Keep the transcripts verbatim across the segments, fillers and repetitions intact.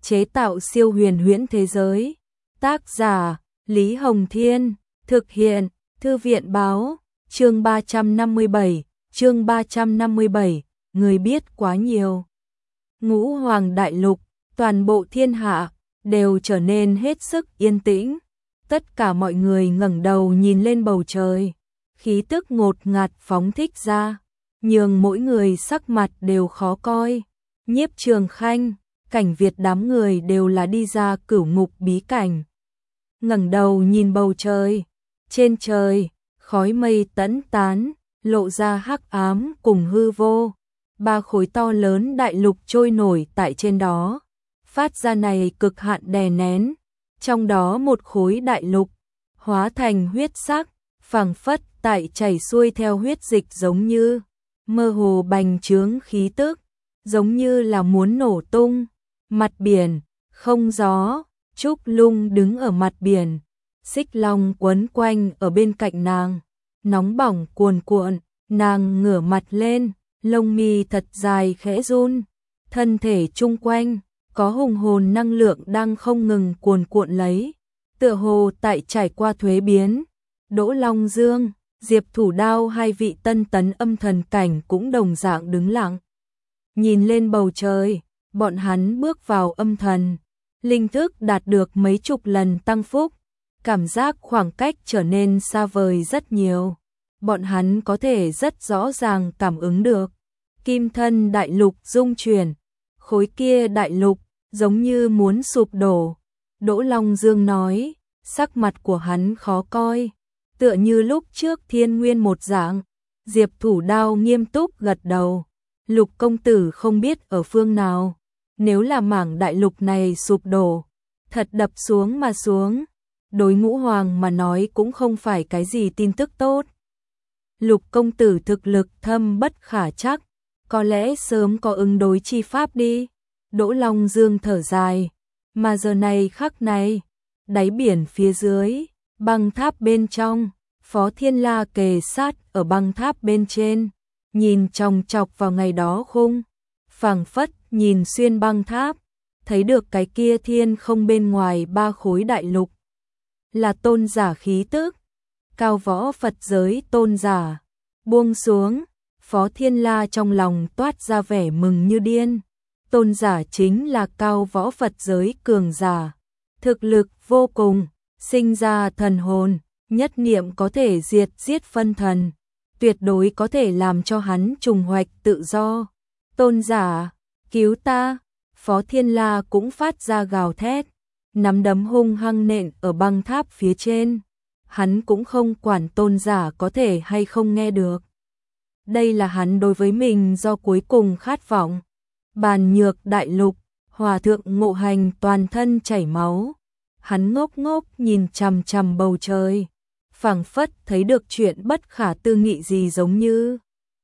chế tạo siêu huyền huyễn thế giới. Tác giả Lý Hồng Thiên, thực hiện Thư viện Báo. Chương ba trăm năm mươi bảy, chương ba trăm năm mươi bảy, người biết quá nhiều. Ngũ Hoàng Đại Lục, toàn bộ thiên hạ đều trở nên hết sức yên tĩnh. Tất cả mọi người ngẩng đầu nhìn lên bầu trời, khí tức ngột ngạt phóng thích ra, nhường mỗi người sắc mặt đều khó coi. Nhiếp Trường Khanh, Cảnh Việt đám người đều là đi ra cửu ngục bí cảnh. Ngẩng đầu nhìn bầu trời, trên trời, khói mây tẫn tán, lộ ra hắc ám cùng hư vô. Ba khối to lớn đại lục trôi nổi tại trên đó, phát ra này cực hạn đè nén. Trong đó một khối đại lục hóa thành huyết sắc, phảng phất tại chảy xuôi theo huyết dịch, giống như mơ hồ bành trướng khí tức, giống như là muốn nổ tung. Mặt biển không gió, Trúc Lung đứng ở mặt biển, xích long quấn quanh ở bên cạnh nàng, nóng bỏng cuồn cuộn. Nàng ngửa mặt lên, lông mi thật dài khẽ run, thân thể chung quanh có hùng hồn năng lượng đang không ngừng cuồn cuộn lấy, tựa hồ tại trải qua thuế biến. Đỗ Long Dương, Diệp Thủ Đao hai vị tân tấn âm thần cảnh cũng đồng dạng đứng lặng, nhìn lên bầu trời. Bọn hắn bước vào âm thần, linh thức đạt được mấy chục lần tăng phúc, cảm giác khoảng cách trở nên xa vời rất nhiều. Bọn hắn có thể rất rõ ràng cảm ứng được kim thân đại lục rung chuyển, khối kia đại lục giống như muốn sụp đổ. Đỗ Long Dương nói, sắc mặt của hắn khó coi, tựa như lúc trước Thiên Nguyên một dạng. Diệp Thủ Đao nghiêm túc gật đầu, Lục công tử không biết ở phương nào, nếu là mảng đại lục này sụp đổ, thật đập xuống mà xuống, đối Ngũ Hoàng mà nói cũng không phải cái gì tin tức tốt. Lục công tử thực lực thâm bất khả trắc, có lẽ sớm có ứng đối chi pháp đi. Đỗ Long Dương thở dài, mà giờ này khắc này, đáy biển phía dưới, băng tháp bên trong, Phó Thiên La kề sát ở băng tháp bên trên, nhìn chòng chọc vào ngày đó khung, phảng phất nhìn xuyên băng tháp, thấy được cái kia thiên không bên ngoài ba khối đại lục, là tôn giả khí tức. Cao võ Phật giới tôn giả buông xuống, Phó Thiên La trong lòng toát ra vẻ mừng như điên. Tôn giả chính là cao võ Phật giới cường giả, thực lực vô cùng, sinh ra thần hồn, nhất niệm có thể diệt giết phân thần, tuyệt đối có thể làm cho hắn trùng hoạch tự do. Tôn giả, cứu ta! Phó Thiên La cũng phát ra gào thét, nắm đấm hung hăng nện ở băng tháp phía trên. Hắn cũng không quản tôn giả có thể hay không nghe được. Đây là hắn đối với mình do cuối cùng khát vọng. Bàn Nhược đại lục, Hòa thượng Ngộ Hành toàn thân chảy máu. Hắn ngốc ngốc nhìn chằm chằm bầu trời, phảng phất thấy được chuyện bất khả tư nghị gì, giống như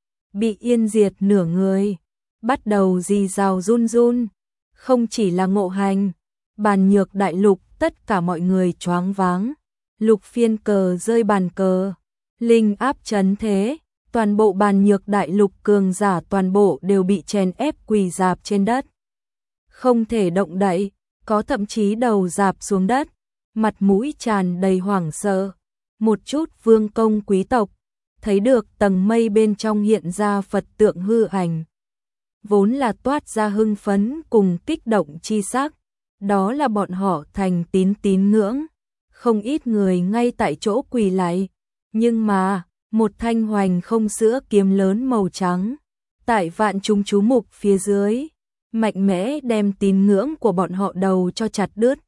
bị yên diệt nửa người, bắt đầu rì rào run run. Không chỉ là Ngộ Hành, Bàn Nhược đại lục tất cả mọi người choáng váng. Lục phiên cờ rơi bàn cờ, linh áp chấn thế, toàn bộ Bàn Nhược đại lục cường giả toàn bộ đều bị chèn ép quỳ rạp trên đất, không thể động đậy, có thậm chí đầu rạp xuống đất, mặt mũi tràn đầy hoảng sợ. Một chút vương công quý tộc thấy được tầng mây bên trong hiện ra Phật tượng hư ảnh, vốn là toát ra hưng phấn cùng kích động chi sắc, đó là bọn họ thành tín tín ngưỡng. Không ít người ngay tại chỗ quỳ lại, nhưng mà một thanh hoành không sữa kiếm lớn màu trắng tại vạn chúng chú mục phía dưới, mạnh mẽ đem tín ngưỡng của bọn họ đầu cho chặt đứt.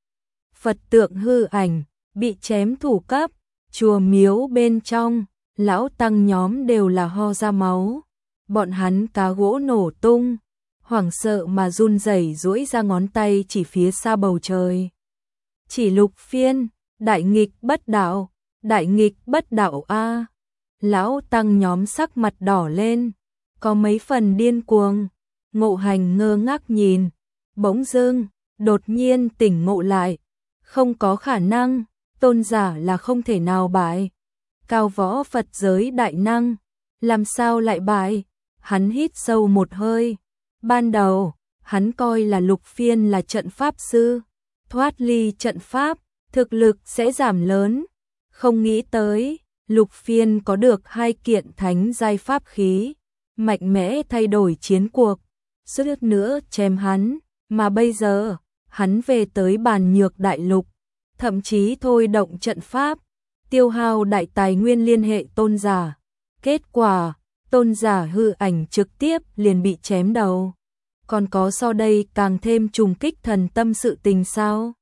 Phật tượng hư ảnh bị chém thủ cấp, chùa miếu bên trong, lão tăng nhóm đều là ho ra máu, bọn hắn cá gỗ nổ tung, hoảng sợ mà run rẩy duỗi ra ngón tay chỉ phía xa bầu trời. Chỉ Lục phiên, đại nghịch bất đạo, đại nghịch bất đạo a. Lão tăng nhóm sắc mặt đỏ lên, có mấy phần điên cuồng. Ngộ Hành ngơ ngác nhìn, bỗng dưng đột nhiên tỉnh ngộ lại, không có khả năng, tôn giả là không thể nào bại. Cao võ Phật giới đại năng, làm sao lại bại? Hắn hít sâu một hơi, ban đầu hắn coi là Lục Phiên là trận pháp sư, thoát ly trận pháp, thực lực sẽ giảm lớn. Không nghĩ tới, Lục Phiên có được hai kiện thánh giai pháp khí, mạnh mẽ thay đổi chiến cuộc, suýt nữa chém hắn, mà bây giờ, hắn về tới Bàn Nhược Đại Lục, thậm chí thôi động trận pháp, tiêu hao đại tài nguyên liên hệ tôn giả. Kết quả, tôn giả hư ảnh trực tiếp liền bị chém đầu. Còn có so đây càng thêm trùng kích thần tâm sự tình sao?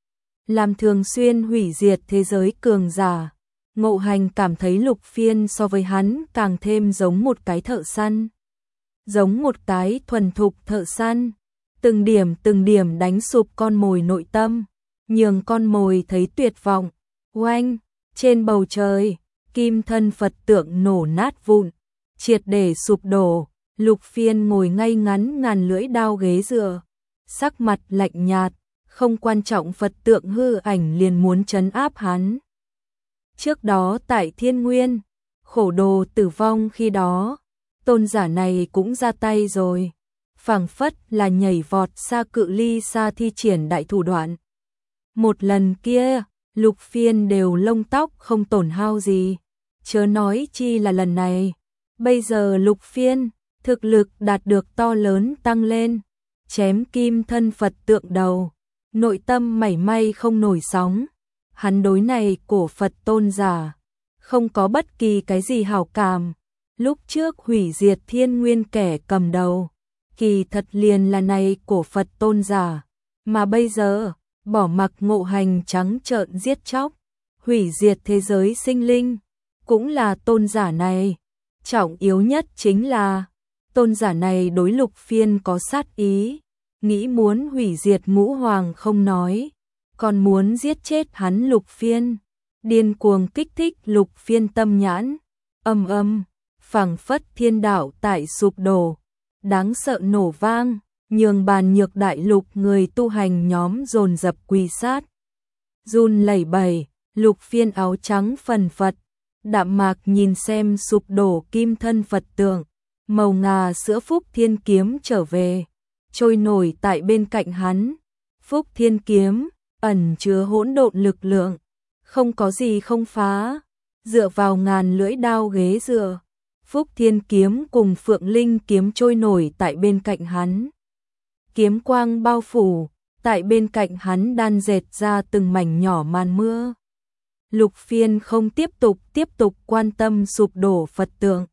Làm thường xuyên hủy diệt thế giới cường giả, Ngộ Hành cảm thấy Lục Phiên so với hắn càng thêm giống một cái thợ săn. Giống một cái thuần thục thợ săn, từng điểm từng điểm đánh sụp con mồi nội tâm, nhường con mồi thấy tuyệt vọng. Oanh, trên bầu trời, kim thân Phật tượng nổ nát vụn, triệt để sụp đổ. Lục Phiên ngồi ngay ngắn ngàn lưỡi đao ghế dựa, sắc mặt lạnh nhạt, không quan trọng Phật tượng hư ảnh liền muốn trấn áp hắn. Trước đó tại Thiên Nguyên, khổ đồ tử vong khi đó, tôn giả này cũng ra tay rồi, phảng phất là nhảy vọt xa cự ly xa thi triển đại thủ đoạn. Một lần kia, Lục Phiên đều lông tóc không tổn hao gì, chớ nói chi là lần này. Bây giờ Lục Phiên, thực lực đạt được to lớn tăng lên, chém kim thân Phật tượng đầu, nội tâm mảy may không nổi sóng. Hắn đối này của Phật tôn giả, không có bất kỳ cái gì hảo cảm. Lúc trước hủy diệt Thiên Nguyên kẻ cầm đầu, kỳ thật liền là này của Phật tôn giả, mà bây giờ, bỏ mặc Ngộ Hành trắng trợn giết chóc, hủy diệt thế giới sinh linh, cũng là tôn giả này. Trọng yếu nhất chính là, tôn giả này đối Lục Phiên có sát ý, nghĩ muốn hủy diệt ngũ hoàng không nói, còn muốn giết chết hắn Lục Phiên, điên cuồng kích thích Lục Phiên tâm nhãn, âm âm, phảng phất thiên đạo tại sụp đổ, đáng sợ nổ vang, nhường Bàn Nhược Đại Lục người tu hành nhóm dồn dập quỳ sát. Run lẩy bẩy, Lục Phiên áo trắng phần phật, đạm mạc nhìn xem sụp đổ kim thân Phật tượng, màu ngà sữa Phúc Thiên Kiếm trở về, trôi nổi tại bên cạnh hắn. Phúc Thiên Kiếm ẩn chứa hỗn độn lực lượng, không có gì không phá, dựa vào ngàn lưỡi đao ghế dựa, Phúc Thiên Kiếm cùng Phượng Linh Kiếm trôi nổi tại bên cạnh hắn. Kiếm quang bao phủ, tại bên cạnh hắn đan dệt ra từng mảnh nhỏ màn mưa. Lục Phiên không tiếp tục tiếp tục quan tâm sụp đổ Phật tượng.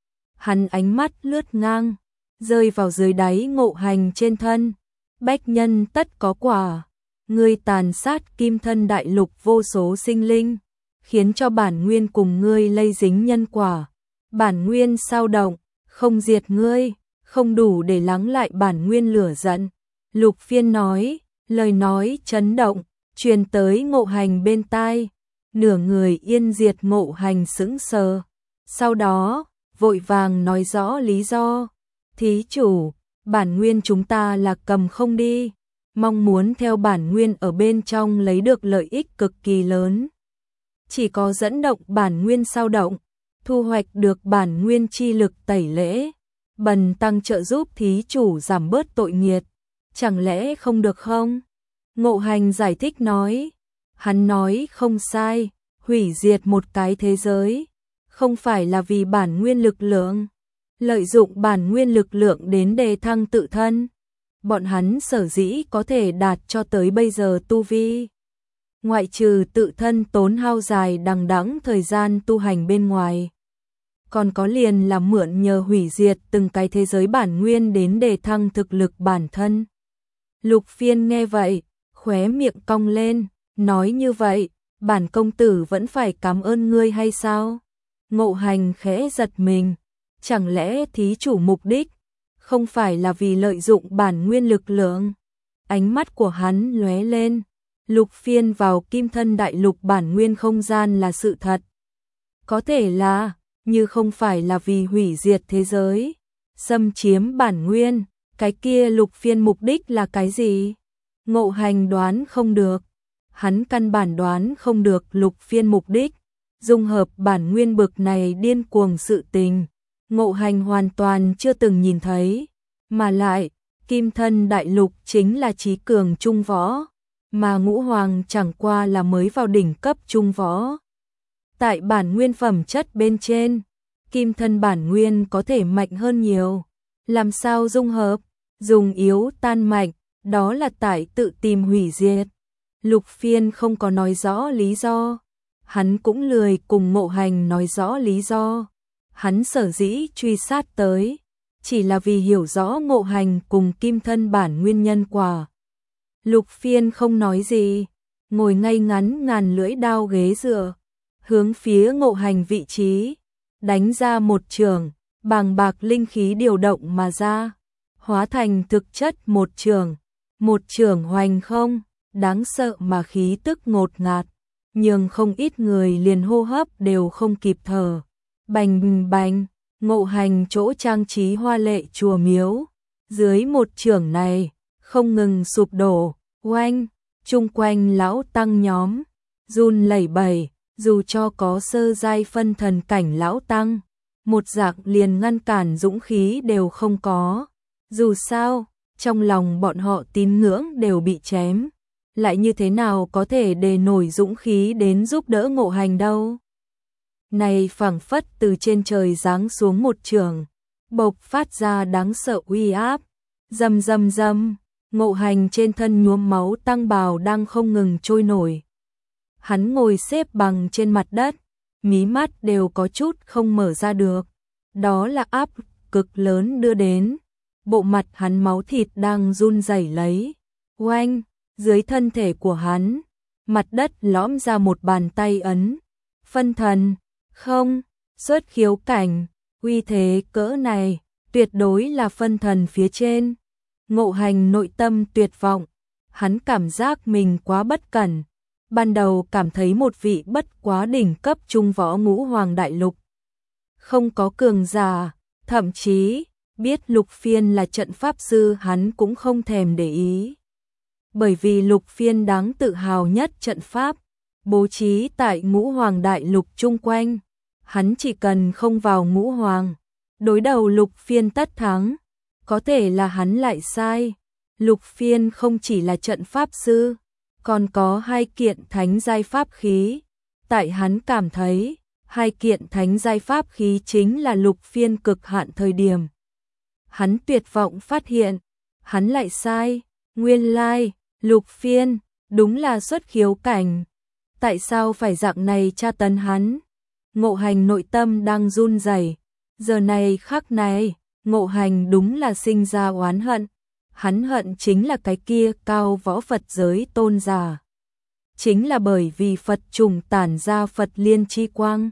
Hắn ánh mắt lướt ngang, rơi vào dưới đáy Ngộ Hành trên thân. Bách nhân tất có quả, ngươi tàn sát kim thân đại lục vô số sinh linh, khiến cho bản nguyên cùng ngươi lây dính nhân quả. Bản nguyên sao động, không diệt ngươi, không đủ để lắng lại bản nguyên lửa giận. Lục Phiên nói, lời nói chấn động, truyền tới Ngộ Hành bên tai. Nửa người yên diệt Ngộ Hành sững sờ. Sau đó, vội vàng nói rõ lý do. Thí chủ, bản nguyên chúng ta là cầm không đi, mong muốn theo bản nguyên ở bên trong lấy được lợi ích cực kỳ lớn. Chỉ có dẫn động bản nguyên sao động, thu hoạch được bản nguyên chi lực tẩy lễ, bần tăng trợ giúp thí chủ giảm bớt tội nghiệt, chẳng lẽ không được không? Ngộ Hành giải thích nói, hắn nói không sai, hủy diệt một cái thế giới, không phải là vì bản nguyên lực lượng, lợi dụng bản nguyên lực lượng đến đề thăng tự thân. Bọn hắn sở dĩ có thể đạt cho tới bây giờ tu vi, ngoại trừ tự thân tốn hao dài đằng đẵng thời gian tu hành bên ngoài, còn có liền là mượn nhờ hủy diệt từng cái thế giới bản nguyên đến đề thăng thực lực bản thân. Lục Phiên nghe vậy, khóe miệng cong lên, nói như vậy, bản công tử vẫn phải cảm ơn ngươi hay sao? Ngộ Hành khẽ giật mình, chẳng lẽ thí chủ mục đích không phải là vì lợi dụng bản nguyên lực lượng? Ánh mắt của hắn lóe lên, Lục Phiên vào kim thân đại lục bản nguyên không gian là sự thật. Có thể là, như không phải là vì hủy diệt thế giới, xâm chiếm bản nguyên, cái kia Lục Phiên mục đích là cái gì? Ngộ Hành đoán không được, hắn căn bản đoán không được Lục Phiên mục đích, dung hợp bản nguyên bực này điên cuồng sự tình, Ngộ Hành hoàn toàn chưa từng nhìn thấy, mà lại, Kim Thân Đại Lục chính là trí cường trung võ, mà Ngũ Hoàng chẳng qua là mới vào đỉnh cấp trung võ. Tại bản nguyên phẩm chất bên trên, Kim Thân bản nguyên có thể mạnh hơn nhiều. Làm sao dung hợp, dùng yếu tan mạnh, đó là tại tự tìm hủy diệt. Lục Phiên không có nói rõ lý do, hắn cũng lười cùng Ngộ Hành nói rõ lý do. Hắn sở dĩ truy sát tới, chỉ là vì hiểu rõ Ngộ Hành cùng Kim Thân bản nguyên nhân quả. Lục Phiên không nói gì, ngồi ngay ngắn ngàn lưỡi đao ghế dựa, hướng phía Ngộ Hành vị trí, đánh ra một trường, bàng bạc linh khí điều động mà ra, hóa thành thực chất một trường, một trường hoành không, đáng sợ mà khí tức ngột ngạt, nhưng không ít người liền hô hấp đều không kịp thở. Bành bành, Ngộ Hành chỗ trang trí hoa lệ chùa miếu, dưới một trường này, không ngừng sụp đổ, oanh, chung quanh lão tăng nhóm, run lẩy bẩy, dù cho có sơ giai phân thần cảnh lão tăng, một dạng liền ngăn cản dũng khí đều không có. Dù sao, trong lòng bọn họ tín ngưỡng đều bị chém, lại như thế nào có thể đề nổi dũng khí đến giúp đỡ Ngộ Hành đâu. Này phảng phất từ trên trời giáng xuống một trường, bộc phát ra đáng sợ uy áp, rầm rầm rầm, Ngộ Hành trên thân nhuốm máu tăng bào đang không ngừng trôi nổi. Hắn ngồi xếp bằng trên mặt đất, mí mắt đều có chút không mở ra được, đó là áp cực lớn đưa đến, bộ mặt hắn máu thịt đang run rẩy lấy. Oanh, dưới thân thể của hắn, mặt đất lõm ra một bàn tay ấn, phân thần, không, xuất khiếu cảnh, uy thế cỡ này, tuyệt đối là phân thần phía trên. Ngộ Hành nội tâm tuyệt vọng, hắn cảm giác mình quá bất cẩn, ban đầu cảm thấy một vị bất quá đỉnh cấp trung võ Ngũ Hoàng Đại Lục. Không có cường giả, thậm chí, biết Lục Phiên là trận pháp sư hắn cũng không thèm để ý. Bởi vì Lục Phiên đáng tự hào nhất trận pháp, bố trí tại Ngũ Hoàng Đại Lục chung quanh, hắn chỉ cần không vào Ngũ Hoàng, đối đầu Lục Phiên tất thắng, có thể là hắn lại sai. Lục Phiên không chỉ là trận pháp sư, còn có hai kiện thánh giai pháp khí, tại hắn cảm thấy, hai kiện thánh giai pháp khí chính là Lục Phiên cực hạn thời điểm. Hắn tuyệt vọng phát hiện, hắn lại sai, nguyên lai, Lục Phiên, đúng là xuất khiếu cảnh. Tại sao phải dạng này tra tấn hắn? Ngộ Hành nội tâm đang run rẩy, giờ này khắc này, Ngộ Hành đúng là sinh ra oán hận. Hắn hận chính là cái kia cao võ Phật giới tôn giả. Chính là bởi vì Phật trùng tản ra Phật liên chi quang,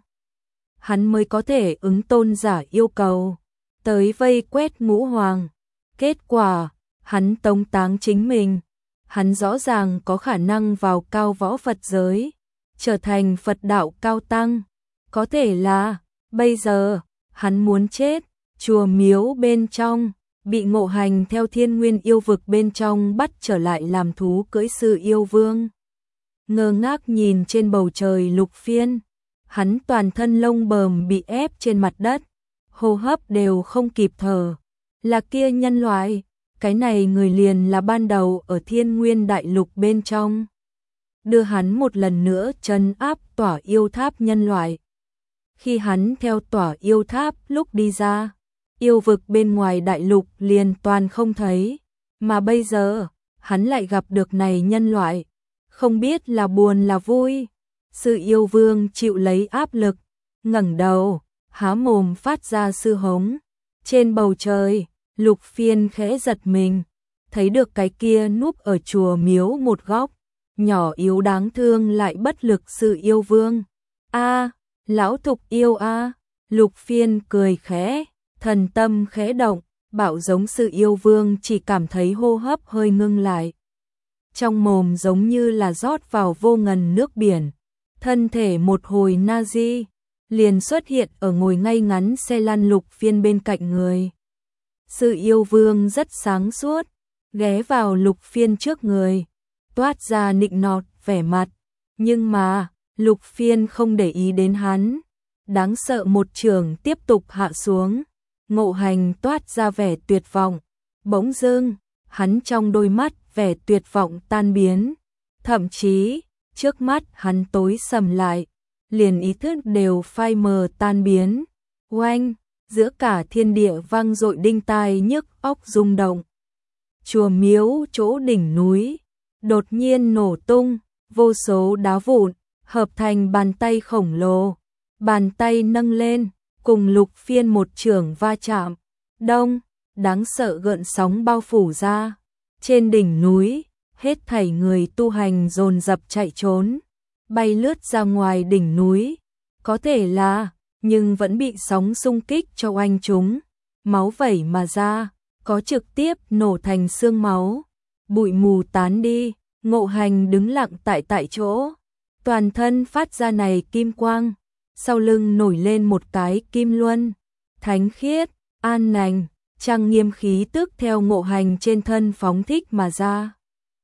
hắn mới có thể ứng tôn giả yêu cầu, tới vây quét Ngũ Hoàng. Kết quả, hắn tống táng chính mình. Hắn rõ ràng có khả năng vào cao võ Phật giới, trở thành Phật đạo cao tăng. Có thể là, bây giờ, hắn muốn chết, chùa miếu bên trong, bị Ngộ Hành theo Thiên Nguyên yêu vực bên trong bắt trở lại làm thú cưỡi sư yêu vương. Ngơ ngác nhìn trên bầu trời Lục Phiên, hắn toàn thân lông bờm bị ép trên mặt đất, hô hấp đều không kịp thở. Là kia nhân loại, cái này người liền là ban đầu ở Thiên Nguyên Đại Lục bên trong, đưa hắn một lần nữa trấn áp tỏa yêu tháp nhân loại. Khi hắn theo tỏa yêu tháp lúc đi ra, yêu vực bên ngoài đại lục liền toàn không thấy, mà bây giờ, hắn lại gặp được này nhân loại, không biết là buồn là vui. Sư yêu vương chịu lấy áp lực, ngẩng đầu, há mồm phát ra sư hống. Trên bầu trời, Lục Phiên khẽ giật mình, thấy được cái kia núp ở chùa miếu một góc, nhỏ yếu đáng thương lại bất lực sư yêu vương. A, lão thục yêu a, Lục Phiên cười khẽ, thần tâm khẽ động, bảo giống sư yêu vương chỉ cảm thấy hô hấp hơi ngưng lại. Trong mồm giống như là rót vào vô ngần nước biển, thân thể một hồi na di, liền xuất hiện ở ngồi ngay ngắn xe lăn Lục Phiên bên cạnh người. Sư yêu vương rất sáng suốt, ghé vào Lục Phiên trước người, toát ra nịnh nọt vẻ mặt, nhưng mà, Lục Phiên không để ý đến hắn, đáng sợ một trường tiếp tục hạ xuống. Ngộ Hành toát ra vẻ tuyệt vọng, bỗng dưng, hắn trong đôi mắt vẻ tuyệt vọng tan biến, thậm chí, trước mắt hắn tối sầm lại, liền ý thức đều phai mờ tan biến. Oanh, giữa cả thiên địa vang dội đinh tai nhức óc rung động. Chùa miếu chỗ đỉnh núi, đột nhiên nổ tung, vô số đá vụn, hợp thành bàn tay khổng lồ. Bàn tay nâng lên, cùng Lục Phiên một chưởng va chạm. Đông, đáng sợ gợn sóng bao phủ ra. Trên đỉnh núi, hết thảy người tu hành dồn dập chạy trốn, bay lướt ra ngoài đỉnh núi. Có thể là, nhưng vẫn bị sóng xung kích cho oanh chúng. Máu vẩy mà ra, có trực tiếp nổ thành xương máu. Bụi mù tán đi, Ngộ Hành đứng lặng tại tại chỗ. Toàn thân phát ra này kim quang. Sau lưng nổi lên một cái kim luân. Thánh khiết, an lành, trang nghiêm khí tức theo Ngộ Hành trên thân phóng thích mà ra.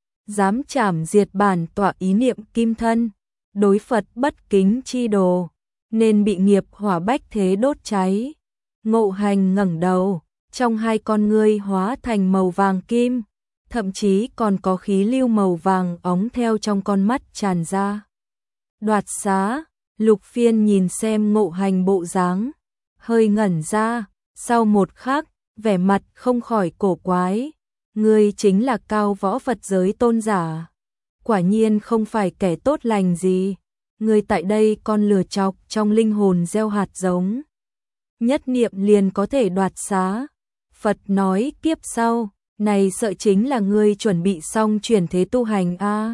Dám chảm diệt bản tọa ý niệm kim thân. Đối Phật bất kính chi đồ, nên bị nghiệp hỏa bách thế đốt cháy. Ngộ Hành ngẩng đầu, trong hai con ngươi hóa thành màu vàng kim, thậm chí còn có khí lưu màu vàng óng theo trong con mắt tràn ra. Đoạt xá, Lục Phiên nhìn xem Ngộ Hành bộ dáng, hơi ngẩn ra, sau một khắc, vẻ mặt không khỏi cổ quái. Ngươi chính là cao võ Phật giới tôn giả. Quả nhiên không phải kẻ tốt lành gì. Ngươi tại đây con lừa chọc trong linh hồn gieo hạt giống. Nhất niệm liền có thể đoạt xá. Phật nói kiếp sau, này sợ chính là ngươi chuẩn bị xong chuyển thế tu hành a. À.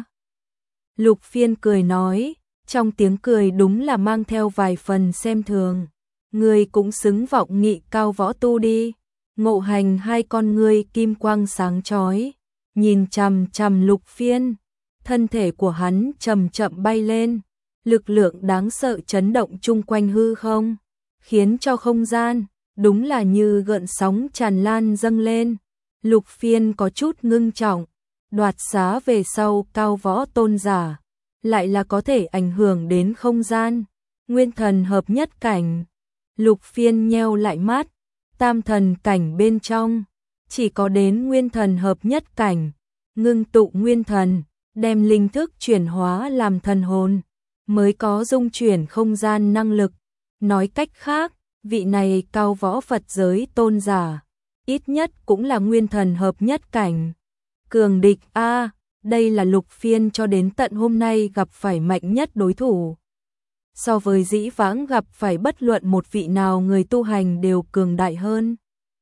Lục Phiên cười nói, trong tiếng cười đúng là mang theo vài phần xem thường. Ngươi cũng xứng vọng nghị cao võ tu đi. Ngộ Hành hai con ngươi kim quang sáng chói, nhìn chằm chằm Lục Phiên, thân thể của hắn chậm chậm bay lên, lực lượng đáng sợ chấn động chung quanh hư không, khiến cho không gian đúng là như gợn sóng tràn lan dâng lên. Lục Phiên có chút ngưng trọng, đoạt xá về sau cao võ tôn giả, lại là có thể ảnh hưởng đến không gian, nguyên thần hợp nhất cảnh. Lục Phiên nheo lại mắt, tam thần cảnh bên trong, chỉ có đến nguyên thần hợp nhất cảnh, ngưng tụ nguyên thần, đem linh thức chuyển hóa làm thần hồn, mới có dung chuyển không gian năng lực. Nói cách khác, vị này cao võ Phật giới tôn giả, ít nhất cũng là nguyên thần hợp nhất cảnh. Cường địch a, à, đây là Lục Phiên cho đến tận hôm nay gặp phải mạnh nhất đối thủ. So với dĩ vãng gặp phải bất luận một vị nào người tu hành đều cường đại hơn.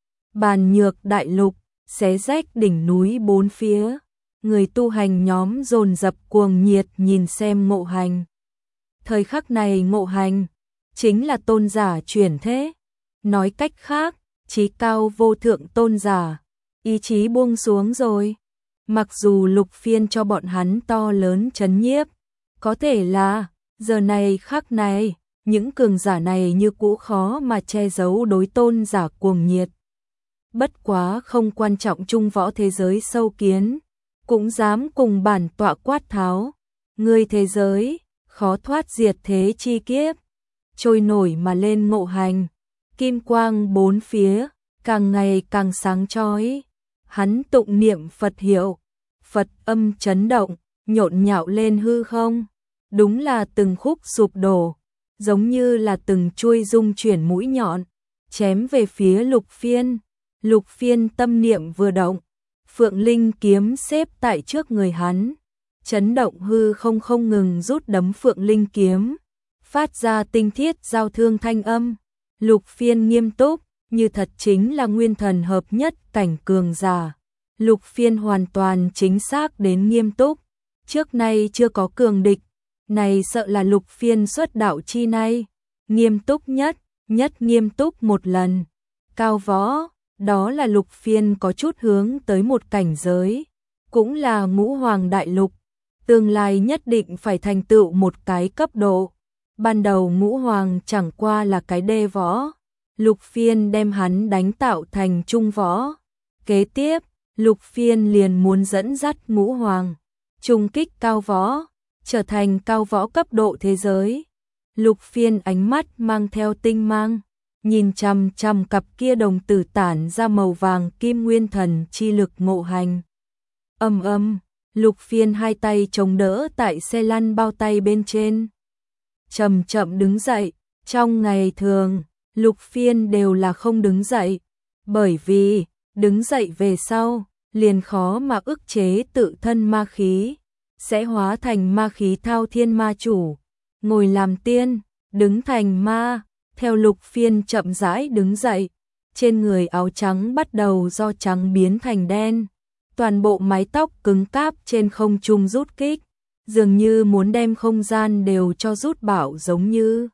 Bàn Nhược đại lục, xé rách đỉnh núi bốn phía, người tu hành nhóm dồn dập cuồng nhiệt nhìn xem Ngộ Hành. Thời khắc này Ngộ Hành chính là tôn giả chuyển thế, nói cách khác, chí cao vô thượng tôn giả, ý chí buông xuống rồi. Mặc dù Lục Phiên cho bọn hắn to lớn chấn nhiếp, có thể là giờ này khắc này, những cường giả này như cũ khó mà che giấu đối tôn giả cuồng nhiệt. Bất quá không quan trọng chung võ thế giới sâu kiến, cũng dám cùng bản tọa quát tháo. Ngươi thế giới, khó thoát diệt thế chi kiếp. Trôi nổi mà lên Ngộ Hành, kim quang bốn phía, càng ngày càng sáng chói. Hắn tụng niệm Phật hiệu, Phật âm chấn động, nhộn nhạo lên hư không. Đúng là từng khúc sụp đổ, giống như là từng chuôi dung chuyển mũi nhọn, chém về phía Lục Phiên. Lục Phiên tâm niệm vừa động, Phượng Linh kiếm xếp tại trước người hắn, chấn động hư không không ngừng rút đấm Phượng Linh kiếm, phát ra tinh thiết giao thương thanh âm. Lục Phiên nghiêm túc, như thật chính là nguyên thần hợp nhất cảnh cường giả. Lục Phiên hoàn toàn chính xác đến nghiêm túc, trước nay chưa có cường địch. Này sợ là Lục Phiên xuất đạo chi nay, nghiêm túc nhất, nhất nghiêm túc một lần. Cao võ, đó là Lục Phiên có chút hướng tới một cảnh giới, cũng là ngũ hoàng đại lục, tương lai nhất định phải thành tựu một cái cấp độ. Ban đầu ngũ hoàng chẳng qua là cái đê võ, Lục Phiên đem hắn đánh tạo thành trung võ. Kế tiếp, Lục Phiên liền muốn dẫn dắt ngũ hoàng, trung kích cao võ, trở thành cao võ cấp độ thế giới. Lục Phiên ánh mắt mang theo tinh mang, nhìn chằm chằm cặp kia đồng tử tản ra màu vàng kim nguyên thần chi lực Ngộ Hành. Âm âm, Lục Phiên hai tay chống đỡ tại xe lăn bao tay bên trên. Chậm chậm đứng dậy, trong ngày thường, Lục Phiên đều là không đứng dậy, bởi vì, đứng dậy về sau, liền khó mà ức chế tự thân ma khí, sẽ hóa thành ma khí thao thiên ma chủ, ngồi làm tiên, đứng thành ma. Theo Lục Phiên chậm rãi đứng dậy, trên người áo trắng bắt đầu do trắng biến thành đen, toàn bộ mái tóc cứng cáp trên không trung rút kích, dường như muốn đem không gian đều cho rút bảo giống như.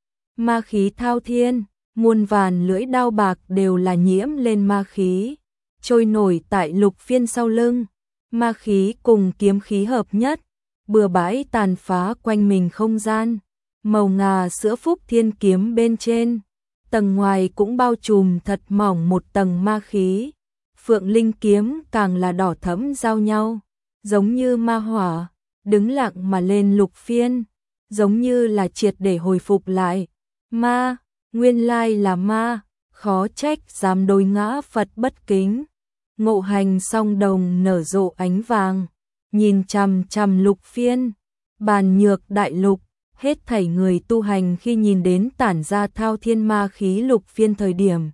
Ma khí thao thiên, muôn vàn lưỡi đao bạc đều là nhiễm lên ma khí, trôi nổi tại Lục Phiên sau lưng, ma khí cùng kiếm khí hợp nhất, bừa bãi tàn phá quanh mình không gian. Màu ngà sữa phúc thiên kiếm bên trên, tầng ngoài cũng bao trùm thật mỏng một tầng ma khí. Phượng Linh kiếm càng là đỏ thẫm giao nhau, giống như ma hỏa, đứng lặng mà lên Lục Phiên, giống như là triệt để hồi phục lại. Ma, nguyên lai là ma, khó trách dám đối ngã Phật bất kính. Ngộ Hành song đồng nở rộ ánh vàng, nhìn chằm chằm Lục Phiên, bàn nhược đại lục. Hết thảy người tu hành khi nhìn đến tản ra thao thiên ma khí Lục Phiên thời điểm,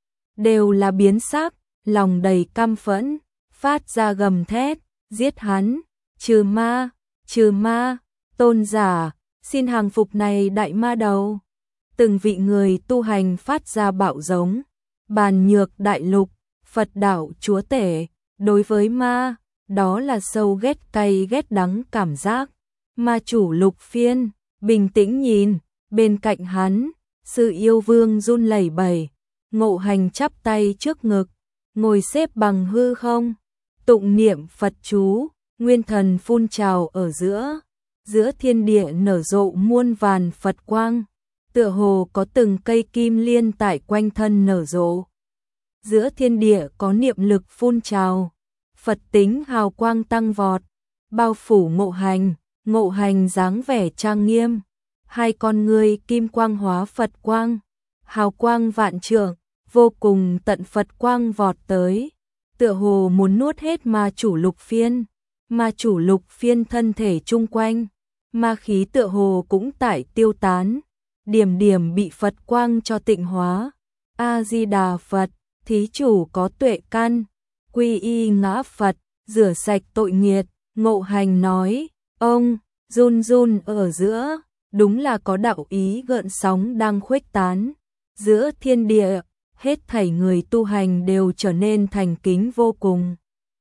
đều là biến sắc, lòng đầy căm phẫn, phát ra gầm thét, giết hắn, trừ ma, trừ ma, tôn giả, xin hàng phục này đại ma đầu. Từng vị người tu hành phát ra bạo giống, bàn nhược đại lục, Phật đạo chúa tể, đối với ma, đó là sâu ghét cay ghét đắng cảm giác. Ma chủ Lục Phiên bình tĩnh nhìn, bên cạnh hắn, Sự Yêu Vương run lẩy bẩy, Ngộ Hành chắp tay trước ngực, ngồi xếp bằng hư không, tụng niệm Phật chú, nguyên thần phun trào ở giữa, giữa thiên địa nở rộ muôn vàn Phật quang, tựa hồ có từng cây kim liên tại quanh thân nở rộ. Giữa thiên địa có niệm lực phun trào, Phật tính hào quang tăng vọt, bao phủ Ngộ Hành. Ngộ Hành dáng vẻ trang nghiêm, hai con ngươi kim quang hóa Phật quang, hào quang vạn trượng, vô cùng tận Phật quang vọt tới, tựa hồ muốn nuốt hết ma chủ Lục Phiên. Ma chủ Lục Phiên thân thể chung quanh, ma khí tựa hồ cũng tại tiêu tán, điểm điểm bị Phật quang cho tịnh hóa. A Di Đà Phật, thí chủ có tuệ căn, quy y ngã Phật, rửa sạch tội nghiệt. Ngộ Hành nói. Ông, run run ở giữa, đúng là có đạo ý gợn sóng đang khuếch tán. Giữa thiên địa, hết thảy người tu hành đều trở nên thành kính vô cùng.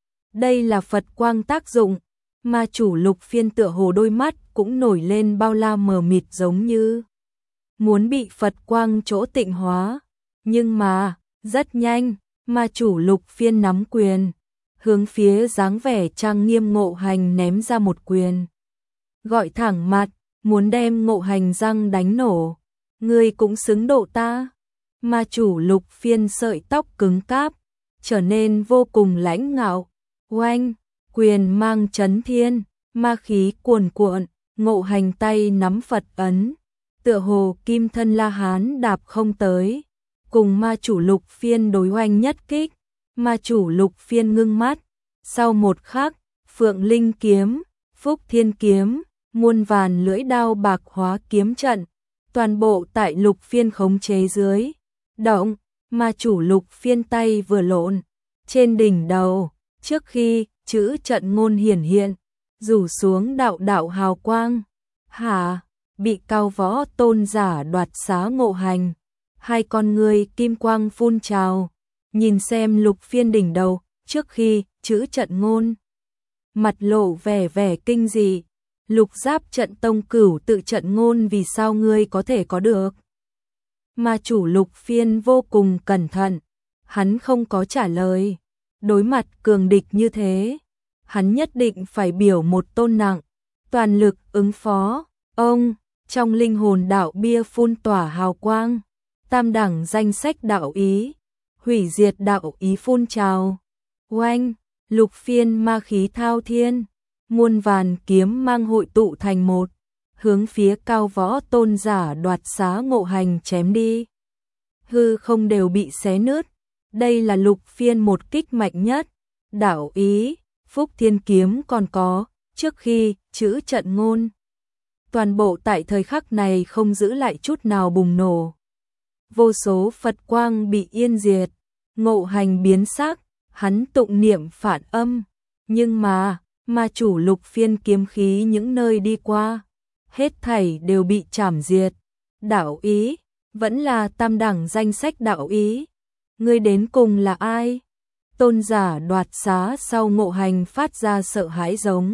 Đây là Phật quang tác dụng, ma chủ Lục Phiên tựa hồ đôi mắt cũng nổi lên bao la mờ mịt giống như muốn bị Phật quang chỗ tịnh hóa. Nhưng mà, rất nhanh, ma chủ Lục Phiên nắm quyền, hướng phía dáng vẻ trang nghiêm Ngộ Hành ném ra một quyền. Gọi thẳng mặt, muốn đem Ngộ Hành răng đánh nổ. Ngươi cũng xứng độ ta. Ma chủ Lục Phiên sợi tóc cứng cáp, trở nên vô cùng lãnh ngạo. Oanh, quyền mang chấn thiên, ma khí cuồn cuộn, Ngộ Hành tay nắm Phật ấn, tựa hồ kim thân La Hán đạp không tới, cùng ma chủ Lục Phiên đối oanh nhất kích. Ma chủ Lục Phiên ngưng mắt, sau một khắc, Phượng Linh kiếm, Phúc Thiên kiếm, muôn vàn lưỡi đao bạc hóa kiếm trận, toàn bộ tại Lục Phiên khống chế dưới. Động, ma chủ Lục Phiên tay vừa lộn, trên đỉnh đầu, trước khi chữ trận ngôn hiển hiện, rủ xuống đạo đạo hào quang. Hả, bị cao võ tôn giả đoạt xá Ngộ Hành, hai con người kim quang phun trào, nhìn xem Lục Phiên đỉnh đầu, trước khi chữ trận ngôn. Mặt lộ vẻ vẻ kinh dị, Lục Giáp trận tông cửu tự trận ngôn vì sao ngươi có thể có được? Ma chủ Lục Phiên vô cùng cẩn thận, hắn không có trả lời. Đối mặt cường địch như thế, hắn nhất định phải biểu một tôn nặng, toàn lực ứng phó. Ông, trong linh hồn đạo bia phun tỏa hào quang, tam đẳng danh sách đạo ý, hủy diệt đạo ý phun trào. Oanh, Lục Phiên ma khí thao thiên, muôn vàn kiếm mang hội tụ thành một, hướng phía cao võ tôn giả đoạt xá Ngộ Hành chém đi. hư không đều bị xé nứt. Đây là Lục Phiên một kích mạnh nhất. Đạo ý, Phúc Thiên Kiếm còn có, trước khi, chữ trận ngôn. Toàn bộ tại thời khắc này không giữ lại chút nào bùng nổ. Vô số Phật quang bị yên diệt, Ngộ Hành biến sắc, hắn tụng niệm phản âm. Nhưng mà, ma chủ Lục Phiên kiếm khí những nơi đi qua, hết thảy đều bị chảm diệt. Đạo ý, vẫn là tam đẳng danh sách đạo ý. Ngươi đến cùng là ai? Tôn giả đoạt xá sau Ngộ Hành phát ra sợ hãi giống.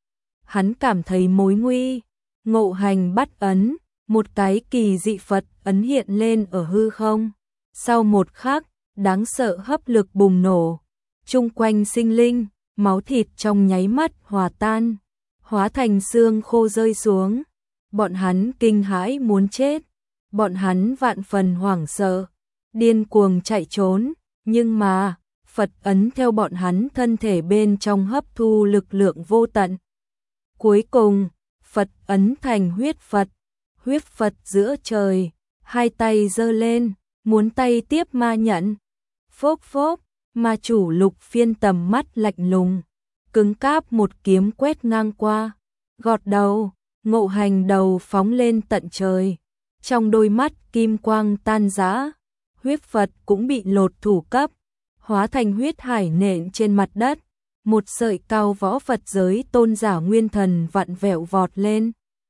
Hắn cảm thấy mối nguy. Ngộ Hành bắt ấn, một cái kỳ dị Phật ấn hiện lên ở hư không. Sau một khắc, đáng sợ hấp lực bùng nổ. Chung quanh sinh linh, máu thịt trong nháy mắt hòa tan, hóa thành xương khô rơi xuống. Bọn hắn kinh hãi muốn chết. Bọn hắn vạn phần hoảng sợ, điên cuồng chạy trốn. Nhưng mà, Phật ấn theo bọn hắn thân thể bên trong hấp thu lực lượng vô tận. Cuối cùng, Phật ấn thành huyết Phật, huyết Phật giữa trời, hai tay giơ lên, muốn tay tiếp ma nhận. Phốc phốc, ma chủ Lục Phiên tầm mắt lạnh lùng, cứng cáp một kiếm quét ngang qua, gọt đầu, Ngộ Hành đầu phóng lên tận trời. Trong đôi mắt kim quang tan rã, huyết Phật cũng bị lột thủ cấp, hóa thành huyết hải nện trên mặt đất. Một sợi cao võ Phật giới tôn giả nguyên thần vặn vẹo vọt lên.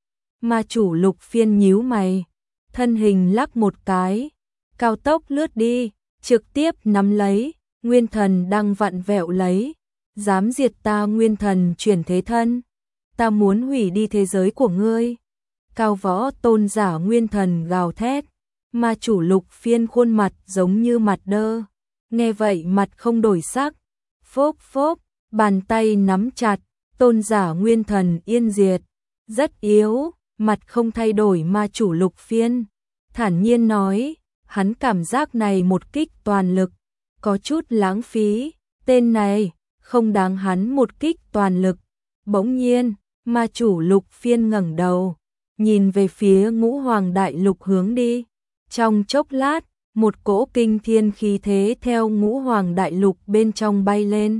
Ma chủ Lục Phiên nhíu mày, thân hình lắc một cái, cao tốc lướt đi, trực tiếp nắm lấy, nguyên thần đang vặn vẹo lấy. Dám diệt ta nguyên thần chuyển thế thân, ta muốn hủy đi thế giới của ngươi. Cao võ tôn giả nguyên thần gào thét, ma chủ Lục Phiên khuôn mặt giống như mặt đơ. Nghe vậy mặt không đổi sắc, phốc phốc, bàn tay nắm chặt, tôn giả nguyên thần yên diệt. Rất yếu, mặt không thay đổi ma chủ Lục Phiên, thản nhiên nói, hắn cảm giác này một kích toàn lực, có chút lãng phí, tên này, không đáng hắn một kích toàn lực. Bỗng nhiên, ma chủ Lục Phiên ngẩng đầu, nhìn về phía Ngũ Hoàng Đại Lục hướng đi. Trong chốc lát, một cỗ kinh thiên khí thế theo Ngũ Hoàng Đại Lục bên trong bay lên.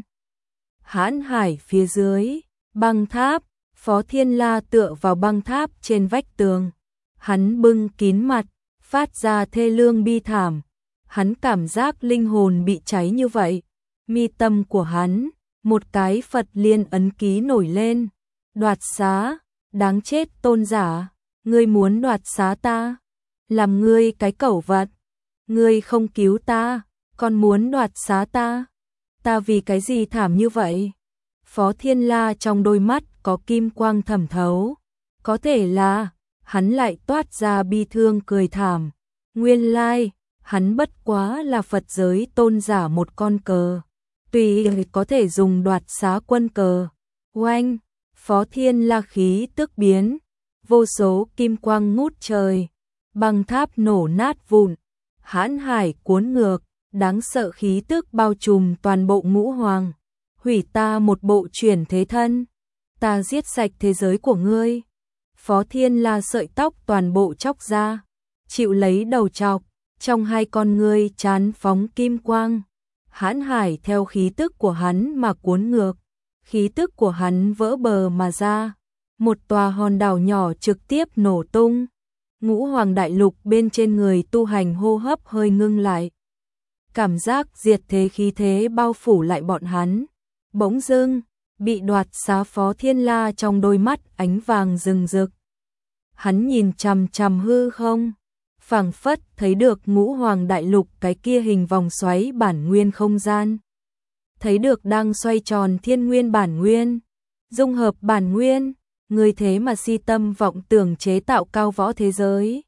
Hãn hải phía dưới, băng tháp, Phó Thiên La tựa vào băng tháp trên vách tường. Hắn bưng kín mặt, phát ra thê lương bi thảm. Hắn cảm giác linh hồn bị cháy như vậy. Mi tâm của hắn, một cái Phật liên ấn ký nổi lên. Đoạt xá, đáng chết tôn giả, ngươi muốn đoạt xá ta, làm ngươi cái cẩu vật. Ngươi không cứu ta, còn muốn đoạt xá ta. Ta vì cái gì thảm như vậy? Phó Thiên La trong đôi mắt có kim quang thẩm thấu. Có thể là, hắn lại toát ra bi thương cười thảm. Nguyên lai, hắn bất quá là Phật giới tôn giả một con cờ. Tùy có thể dùng đoạt xá quân cờ. Oanh, Phó Thiên La khí tức biến. Vô số kim quang ngút trời. Băng tháp nổ nát vụn. Hãn hải cuốn ngược, đáng sợ khí tức bao trùm toàn bộ Ngũ Hoàng. Hủy ta một bộ chuyển thế thân, ta giết sạch thế giới của ngươi. Phó Thiên La sợi tóc toàn bộ chóc ra, chịu lấy đầu chọc, trong hai con ngươi chán phóng kim quang. Hãn hải theo khí tức của hắn mà cuốn ngược, khí tức của hắn vỡ bờ mà ra. Một tòa hòn đảo nhỏ trực tiếp nổ tung. Ngũ Hoàng Đại Lục bên trên người tu hành hô hấp hơi ngưng lại. Cảm giác diệt thế khí thế bao phủ lại bọn hắn. Bỗng dưng, bị đoạt xá Phó Thiên La trong đôi mắt ánh vàng rừng rực. Hắn nhìn chằm chằm hư không, phảng phất thấy được Ngũ Hoàng Đại Lục cái kia hình vòng xoáy bản nguyên không gian. Thấy được đang xoay tròn thiên nguyên bản nguyên, dung hợp bản nguyên. Ngươi thế mà si tâm vọng tưởng chế tạo cao võ thế giới.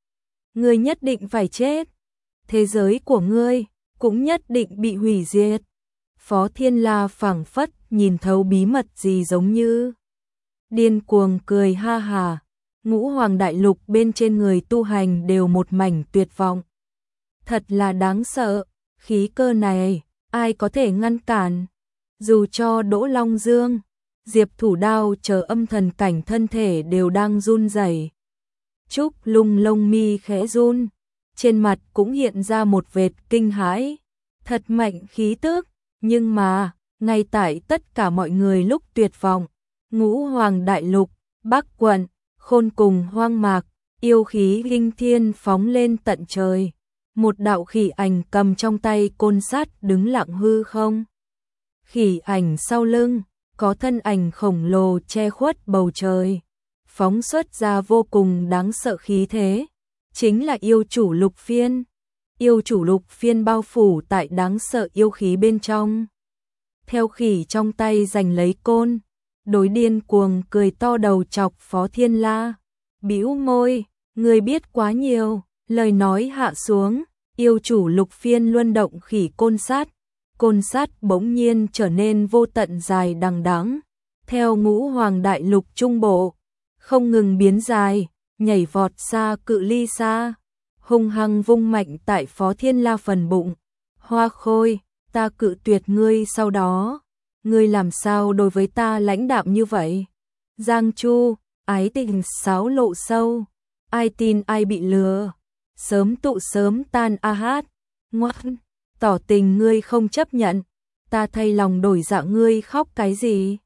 Ngươi nhất định phải chết. Thế giới của ngươi cũng nhất định bị hủy diệt. Phó Thiên La phảng phất nhìn thấu bí mật gì giống như. Điên cuồng cười ha hà. Ngũ Hoàng Đại Lục bên trên người tu hành đều một mảnh tuyệt vọng. Thật là đáng sợ. Khí cơ này, ai có thể ngăn cản. Dù cho Đỗ Long Dương, Diệp Thủ Đao chờ âm thần cảnh thân thể đều đang run rẩy. Trúc Lung lông mi khẽ run, trên mặt cũng hiện ra một vệt kinh hãi. Thật mạnh khí tức, nhưng mà, ngay tại tất cả mọi người lúc tuyệt vọng, Ngũ Hoàng Đại Lục, Bắc Quận, Khôn cùng hoang mạc, yêu khí linh thiên phóng lên tận trời. Một đạo khỉ ảnh cầm trong tay côn sắt đứng lặng hư không. Khỉ ảnh sau lưng, có thân ảnh khổng lồ che khuất bầu trời, phóng xuất ra vô cùng đáng sợ khí thế, chính là yêu chủ Lục Phiên. Yêu chủ Lục Phiên bao phủ tại đáng sợ yêu khí bên trong. Theo khỉ trong tay giành lấy côn, đối điên cuồng cười to đầu chọc Phó Thiên La, bĩu môi, người biết quá nhiều, lời nói hạ xuống, yêu chủ Lục Phiên luân động khỉ côn sắt, côn sắt bỗng nhiên trở nên vô tận dài đằng đẵng, theo Ngũ Hoàng Đại Lục trung bộ, không ngừng biến dài, nhảy vọt xa cự ly xa, hung hăng vung mạnh tại Phó Thiên La phần bụng. Hoa Khôi, ta cự tuyệt ngươi, sau đó ngươi làm sao đối với ta lãnh đạm như vậy? Giang Chu, ái tình sáo lộ sâu, ai tin ai bị lừa, sớm tụ sớm tan a hát, ngoan, tỏ tình ngươi không chấp nhận, ta thay lòng đổi dạ, ngươi khóc cái gì?